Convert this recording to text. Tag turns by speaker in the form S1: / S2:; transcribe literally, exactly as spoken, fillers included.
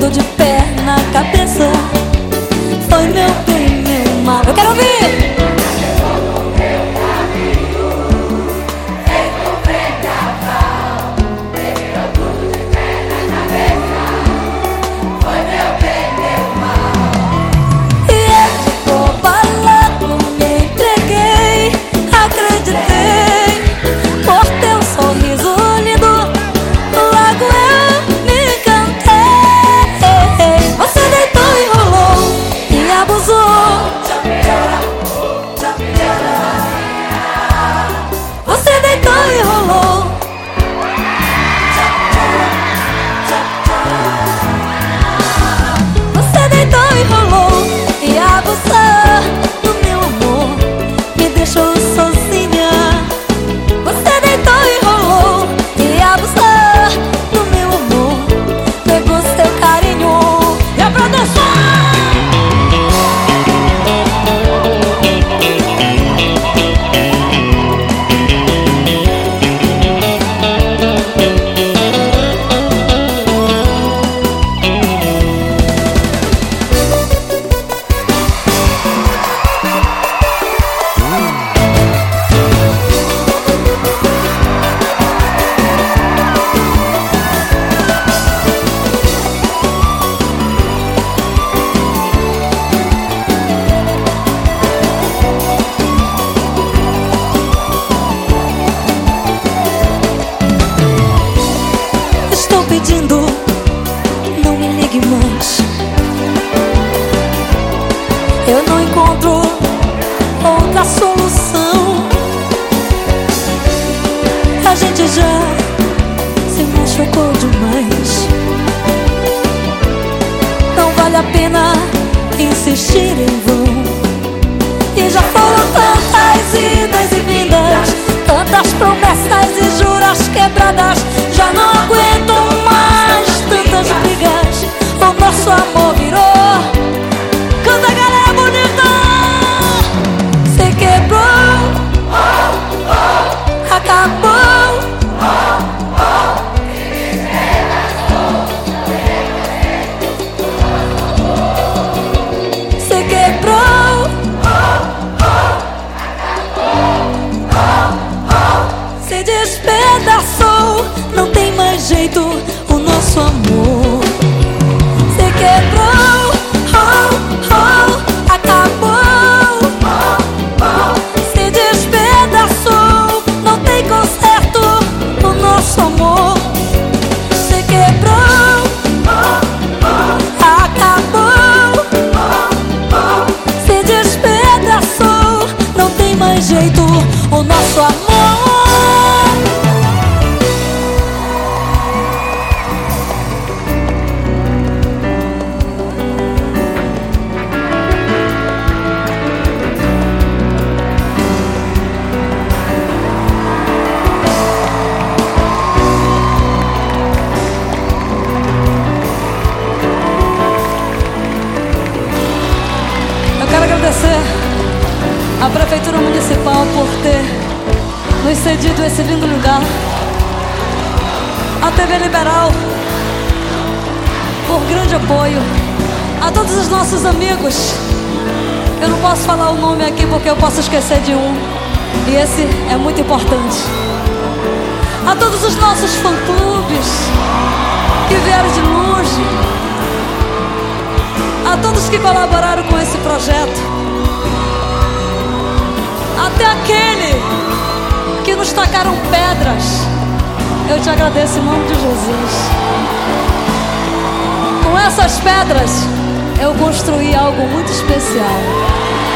S1: tudo de pé na cabeça. Foi meu bem, meu mal. Eu quero ouvir! Não me ligue mais. Eu não encontro outra solução. A gente já se machucou demais. Não vale a pena insistir em vão. E já foram tantas idas e vindas, tantas promessas e juras quebradas. Já não aguento mais tantas brigas. O nosso amor virou canta, galera bonita. Se quebrou, acabou, se quebrou, se despedaçou. Não tem mais jeito o nosso amor. Se quebrou, oh, oh, acabou, se despedaçou. Não tem conserto o nosso amor. Se quebrou, acabou, se despedaçou. Não tem mais jeito o nosso amor. Agradecer à Prefeitura Municipal por ter nos cedido esse lindo lugar, a T V Liberal por grande apoio, a todos os nossos amigos. Eu não posso falar o nome aqui porque eu posso esquecer de um, e esse é muito importante. A todos os nossos fã-clubes que vieram de longe, a todos que colaboraram com esse projeto, até aquele que nos tacaram pedras, eu te agradeço em nome de Jesus. Com essas pedras eu construí algo muito especial.